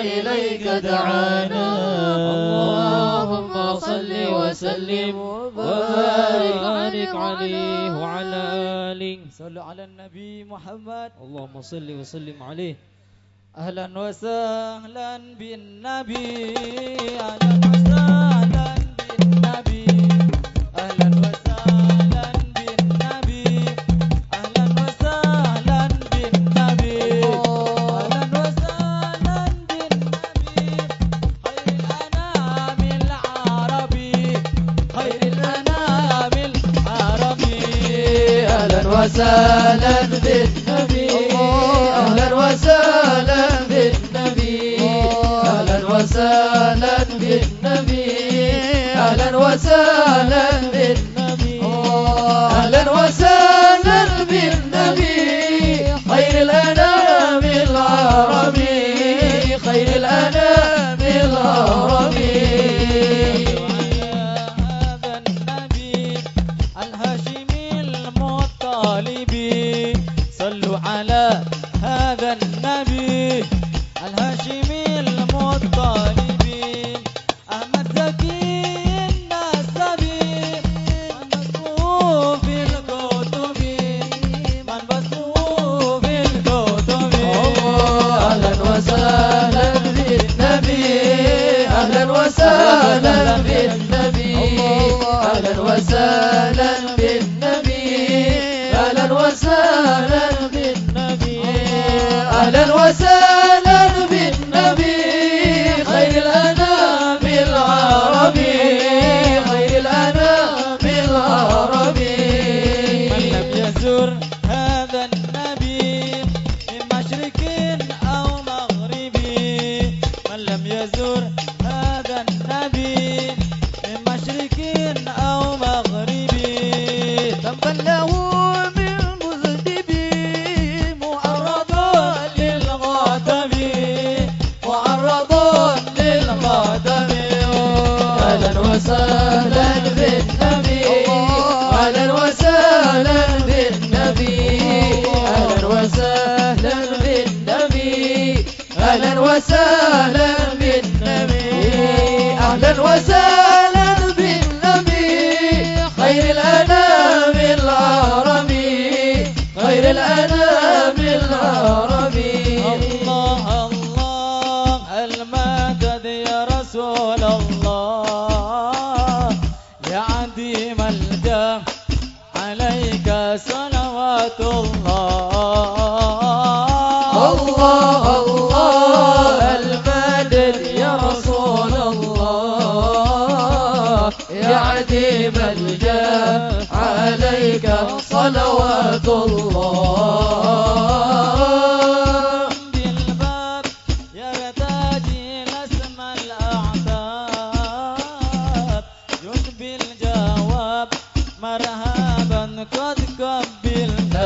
إليك دعانا. اللهم صل وسلم وبارك عليه وعلى آله. صلوا على النبي محمد. اللهم صل وسلم عليه. أهلا وسهلا بالنبي، أهلا وسهلا بالنبي، أهلا وسهلا بالنبي، أهلا وسهلا بالنبي، أهلا وسهلا بالنبي، خير الأنام العربي، خير الأنام العربي. أهلا وسهلا بالنبي، أهلا وسهلا بالنبي، أهلا وسهلا بالنبي، أهلا وسهلا بالنبي، أهلا وسهلا بالنبي، خير الأنام العربي، خير الأنام العربي. هذا النبي الهاشمي المطالبي، صلوا على هذا النبي الهاشمي المطالبي، أحمد زكي النسبي، من بثه في الكتب، من بثه في الكتب. أهلا وسهلا بالنبي، أهلا وسهلا بالنبي، أهلا وسهلا بالنبي، أهلا وسهلا بالنبي، أهلا وسهلا بالنبي، خير الأنام العربي، خير الأنام العربي. من لم يزر هذا النبي من مشرق أو مغرب، من لم يزر هذا النبي من مشرق أو مغرب، ذنبا له من مذنب، معرض للغضب، معرض للغضب. أهلا وسهلا بالنبي، أهلا وسهلا بالنبي، أهلا وسهلا بالنبي، أهلا وسهلا بالنبي، أهلا وسهلا بالنبي، خير الأنام العربي، خير الأنام العربي. الله الله المدد يا رسول الله، يا عديم الجاه عليك صلوات الله. الله الله المدد يا رسول الله، يا عديم الجاه عليك صلوات الله. بالباب يرتدي لسم الأعتاب، يشبي الجواب مرحبا قد قبلنا.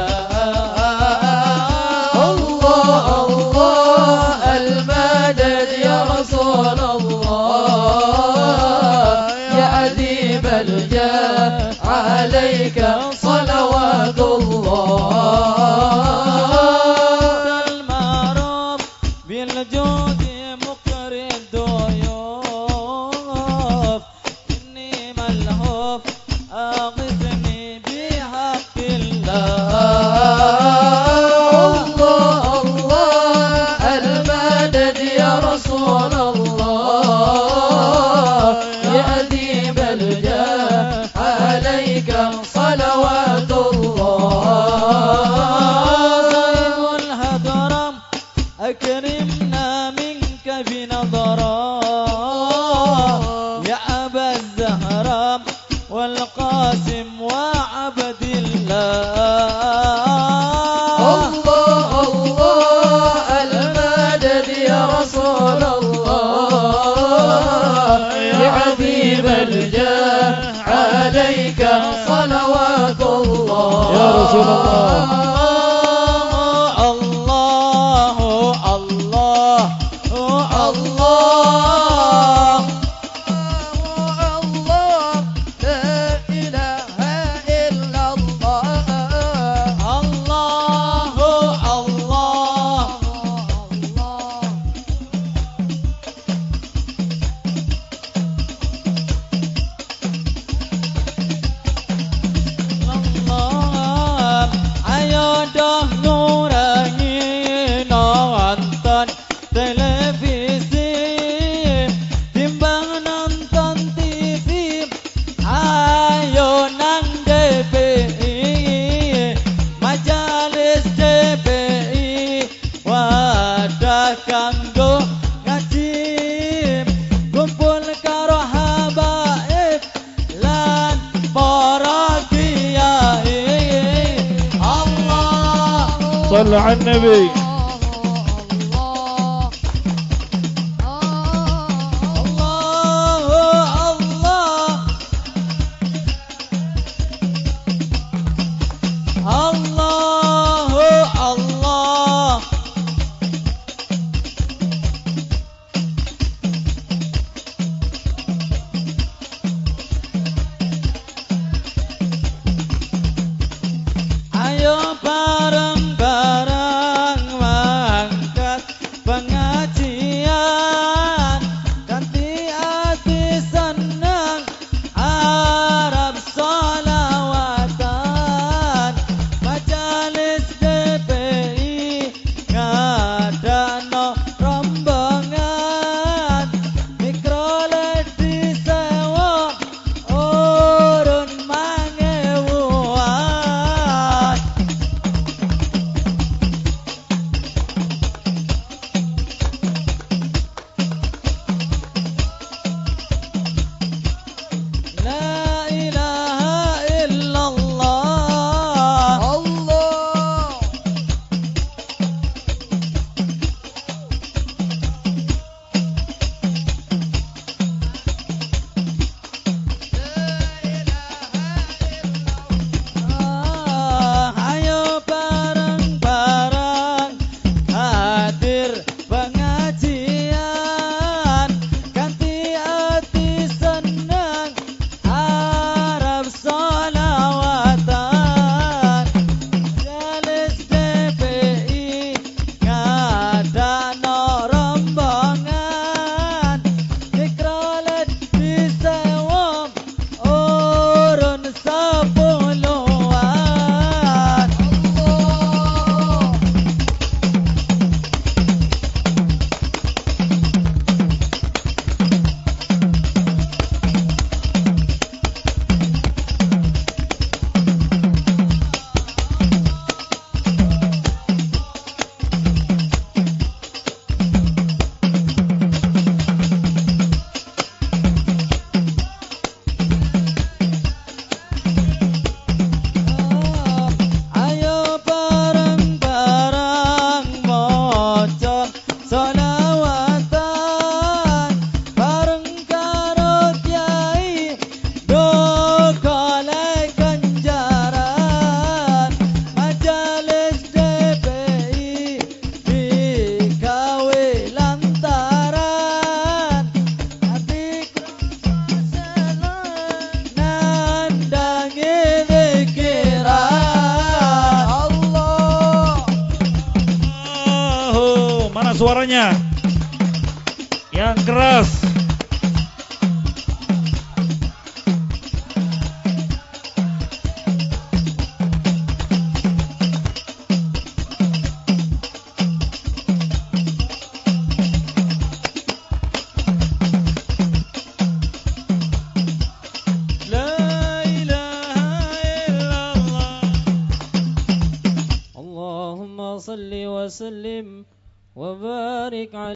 الله الله المدد يا رسول الله، يا عديم الجاه عليك صلوات الله. المعروف بالجود مقري الضيوف، إني ملهوف أغثني بحق الله. الله الله المدد يا رسول الله، يا أديب الجاه عليك صلوات الله. الهدرم أكرمنا منك بنظرة، يا أبا الزهراء والقاسم وعبد الله. الله الله المدد يا رسول الله، يا حبيب الجاه عليك صلوات الله. يا رسول الله. الله الله الله الله لا إله إلا الله. الله الله televisi timbang nonton TV, ayo nang DPI, majalis DPI, wadah kanggo ngaji, kumpul karo habaib lan para kiai. Allah Sallu ala Nabi. Ayo bareng-bareng mangkat pengajian, ganti hati senang Arab sholawatan, majalis DPI ngadano rombongan, mikrolet disewa urun mangewuan. La ilaha illallah. Allah. Ayo bareng-bareng hadir pengajian, ganti hati senang Arab sholawatan, majalis DPI ngadano rombongan, mikrolet disewa urun 10-an. Ayo bareng-bareng maca sholawatan, bareng karo kiai do golek ganjaran, majalis DPI digawe lantaran, hati krasa nandangi zikiran. Allah. Oh, mana suaranya? Yang keras. La ilaha illallah. Allahumma salli wa sallim wa barik